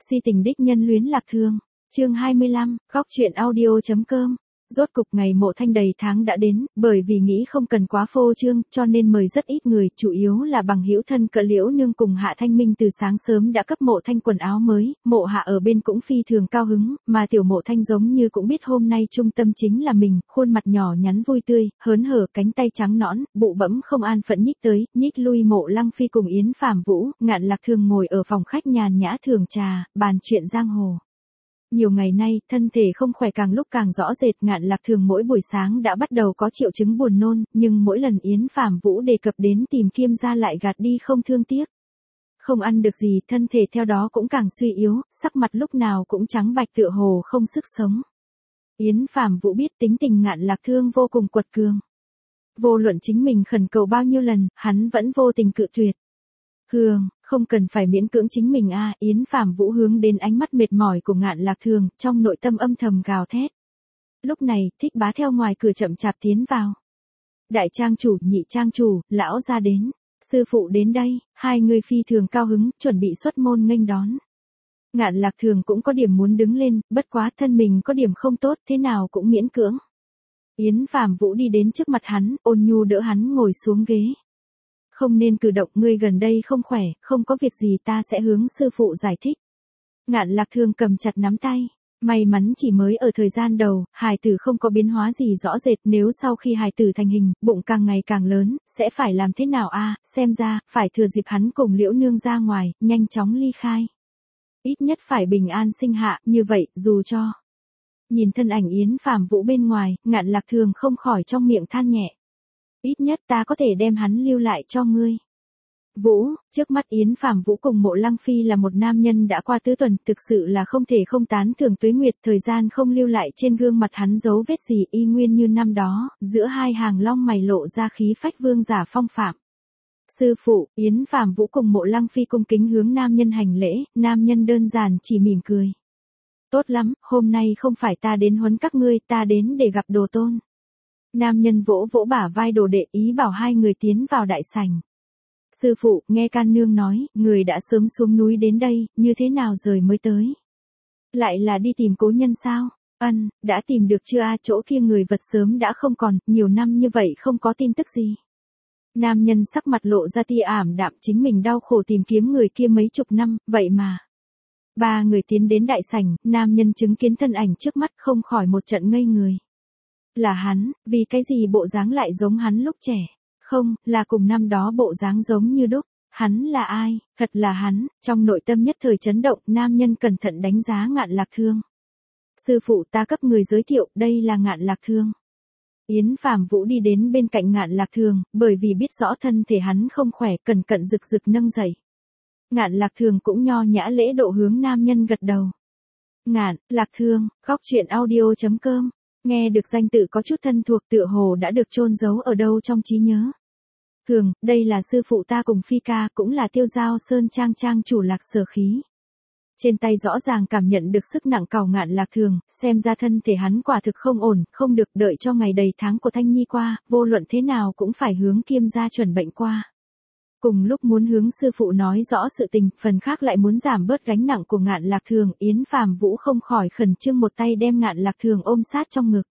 Si tình đích nhân luyến Lạc Thường. Chương 25, góc truyện audio.com. Rốt cục ngày mộ thanh đầy tháng đã đến, bởi vì nghĩ không cần quá phô trương, cho nên mời rất ít người, chủ yếu là bằng hữu thân cận Liễu Nương cùng Hạ Thanh Minh từ sáng sớm đã cấp mộ thanh quần áo mới, mộ Hạ ở bên cũng phi thường cao hứng, mà tiểu mộ thanh giống như cũng biết hôm nay trung tâm chính là mình, khuôn mặt nhỏ nhắn vui tươi, hớn hở, cánh tay trắng nõn, bụ bẫm không an phận nhích tới, nhích lui mộ Lăng Phi cùng Yến Phàm Vũ, Ngạn Lạc Thường ngồi ở phòng khách nhàn nhã thưởng trà, bàn chuyện giang hồ. Nhiều ngày nay, thân thể không khỏe càng lúc càng rõ rệt, Ngạn Lạc Thường mỗi buổi sáng đã bắt đầu có triệu chứng buồn nôn, nhưng mỗi lần Yến Phàm Vũ đề cập đến tìm Kiêm gia lại gạt đi không thương tiếc. Không ăn được gì, thân thể theo đó cũng càng suy yếu, sắc mặt lúc nào cũng trắng bạch tựa hồ không sức sống. Yến Phàm Vũ biết tính tình Ngạn Lạc Thường vô cùng quật cường. Vô luận chính mình khẩn cầu bao nhiêu lần, hắn vẫn vô tình cự tuyệt. Hương, không cần phải miễn cưỡng chính mình a. Yến Phàm Vũ hướng đến ánh mắt mệt mỏi của Ngạn Lạc Thường, trong nội tâm âm thầm gào thét. Lúc này, Thích Bá theo ngoài cửa chậm chạp tiến vào. Đại trang chủ, nhị trang chủ, lão gia đến. Sư phụ đến đây, hai người phi thường cao hứng, chuẩn bị xuất môn nghênh đón. Ngạn Lạc Thường cũng có điểm muốn đứng lên, bất quá thân mình có điểm không tốt, thế nào cũng miễn cưỡng. Yến Phàm Vũ đi đến trước mặt hắn, ôn nhu đỡ hắn ngồi xuống ghế. Không nên cử động, ngươi gần đây không khỏe, không có việc gì ta sẽ hướng sư phụ giải thích. Ngạn Lạc Thường cầm chặt nắm tay. May mắn chỉ mới ở thời gian đầu, hài tử không có biến hóa gì rõ rệt, nếu sau khi hài tử thành hình, bụng càng ngày càng lớn, sẽ phải làm thế nào a? Xem ra, phải thừa dịp hắn cùng Liễu Nương ra ngoài, nhanh chóng ly khai. Ít nhất phải bình an sinh hạ, như vậy, dù cho. Nhìn thân ảnh Yến Phàm Vũ bên ngoài, Ngạn Lạc Thường không khỏi trong miệng than nhẹ. Ít nhất ta có thể đem hắn lưu lại cho ngươi. Vũ, trước mắt Yến Phàm Vũ cùng mộ Lăng Phi là một nam nhân đã qua tứ tuần, thực sự là không thể không tán thưởng tuế nguyệt, thời gian không lưu lại trên gương mặt hắn dấu vết gì, y nguyên như năm đó, giữa hai hàng lông mày lộ ra khí phách vương giả phong phạm. Sư phụ, Yến Phàm Vũ cùng mộ Lăng Phi cung kính hướng nam nhân hành lễ, nam nhân đơn giản chỉ mỉm cười. Tốt lắm, hôm nay không phải ta đến huấn các ngươi, ta đến để gặp đồ tôn. Nam nhân vỗ vỗ bả vai đồ đệ, ý bảo hai người tiến vào đại sảnh. Sư phụ, nghe can nương nói, người đã sớm xuống núi đến đây, như thế nào rời mới tới? Lại là đi tìm cố nhân sao? Ân, đã tìm được chưa a? Chỗ kia người vật sớm đã không còn, nhiều năm như vậy không có tin tức gì. Nam nhân sắc mặt lộ ra tia ảm đạm, chính mình đau khổ tìm kiếm người kia mấy chục năm, vậy mà. Ba người tiến đến đại sảnh, nam nhân chứng kiến thân ảnh trước mắt không khỏi một trận ngây người. Là hắn, vì cái gì bộ dáng lại giống hắn lúc trẻ? Không, là cùng năm đó bộ dáng giống như đúc. Hắn là ai? Thật là hắn, trong nội tâm nhất thời chấn động, nam nhân cẩn thận đánh giá Ngạn Lạc Thường. Sư phụ ta cấp người giới thiệu, đây là Ngạn Lạc Thường. Yến Phàm Vũ đi đến bên cạnh Ngạn Lạc Thường, bởi vì biết rõ thân thể hắn không khỏe, cẩn cẩn rực rực nâng dậy. Ngạn Lạc Thường cũng nho nhã lễ độ hướng nam nhân gật đầu. Ngạn Lạc Thường, góc truyện audio.com. Nghe được danh tự có chút thân thuộc, tựa hồ đã được chôn giấu ở đâu trong trí nhớ. Thường, đây là sư phụ ta cùng Phi ca, cũng là Tiêu Giao Sơn trang trang chủ Lạc Sở Khí. Trên tay rõ ràng cảm nhận được sức nặng cào Ngạn Lạc Thường, xem ra thân thể hắn quả thực không ổn, không được, đợi cho ngày đầy tháng của Thanh Nhi qua, vô luận thế nào cũng phải hướng Kiêm gia chuẩn bệnh qua. Cùng lúc muốn hướng sư phụ nói rõ sự tình, phần khác lại muốn giảm bớt gánh nặng của Ngạn Lạc Thường, Yến Phàm Vũ không khỏi khẩn trương một tay đem Ngạn Lạc Thường ôm sát trong ngực.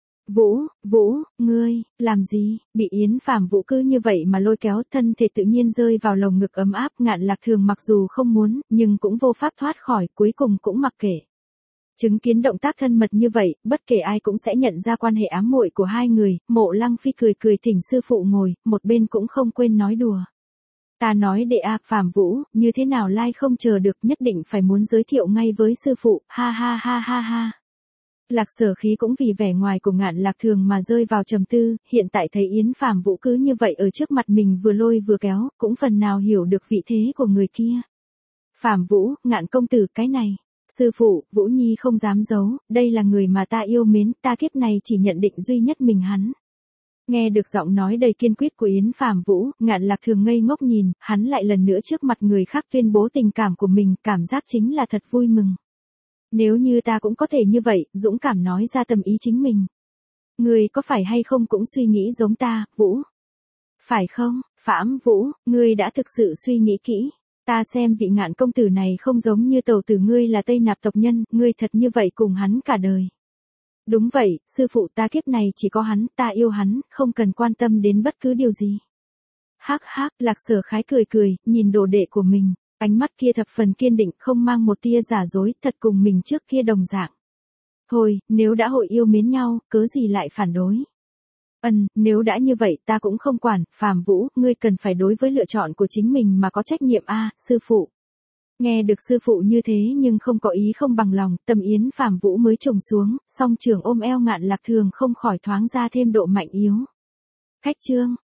Vũ, ngươi, làm gì? Bị Yến Phàm Vũ cứ như vậy mà lôi kéo, thân thể tự nhiên rơi vào lồng ngực ấm áp, Ngạn Lạc Thường mặc dù không muốn, nhưng cũng vô pháp thoát khỏi, cuối cùng cũng mặc kệ. Chứng kiến động tác thân mật như vậy, bất kể ai cũng sẽ nhận ra quan hệ ám muội của hai người, mộ Lăng Phi cười cười thỉnh sư phụ ngồi, một bên cũng không quên nói đùa. Ta nói đệ a, Phàm Vũ, như thế nào lai không chờ được, nhất định phải muốn giới thiệu ngay với sư phụ, ha ha ha ha ha. Lạc Sở Khí cũng vì vẻ ngoài của Ngạn Lạc Thường mà rơi vào trầm tư, hiện tại thấy Yến Phàm Vũ cứ như vậy ở trước mặt mình vừa lôi vừa kéo, cũng phần nào hiểu được vị thế của người kia. Phàm Vũ, Ngạn công tử, cái này. Sư phụ, Vũ Nhi không dám giấu, đây là người mà ta yêu mến, ta kiếp này chỉ nhận định duy nhất mình hắn. Nghe được giọng nói đầy kiên quyết của Yến Phàm Vũ, Ngạn Lạc Thường ngây ngốc nhìn, hắn lại lần nữa trước mặt người khác tuyên bố tình cảm của mình, cảm giác chính là thật vui mừng. Nếu như ta cũng có thể như vậy, dũng cảm nói ra tâm ý chính mình. Ngươi có phải hay không cũng suy nghĩ giống ta, Vũ? Phải không, Phạm Vũ, ngươi đã thực sự suy nghĩ kỹ. Ta xem vị Ngạn công tử này không giống như tẩu tử ngươi là Tây Nạp tộc nhân, ngươi thật như vậy cùng hắn cả đời. Đúng vậy, sư phụ, ta kiếp này chỉ có hắn, ta yêu hắn, không cần quan tâm đến bất cứ điều gì. Hắc hắc, Lạc Sở Khái cười cười, nhìn đồ đệ của mình, ánh mắt kia thập phần kiên định, không mang một tia giả dối, thật cùng mình trước kia đồng dạng. Thôi, nếu đã hội yêu mến nhau, cớ gì lại phản đối. Nếu đã như vậy ta cũng không quản, Phàm Vũ, ngươi cần phải đối với lựa chọn của chính mình mà có trách nhiệm a, sư phụ. Nghe được sư phụ như thế nhưng không có ý không bằng lòng, tâm yến Phàm Vũ mới trùng xuống, song trường ôm eo Ngạn Lạc Thường không khỏi thoáng ra thêm độ mạnh yếu. Khách chương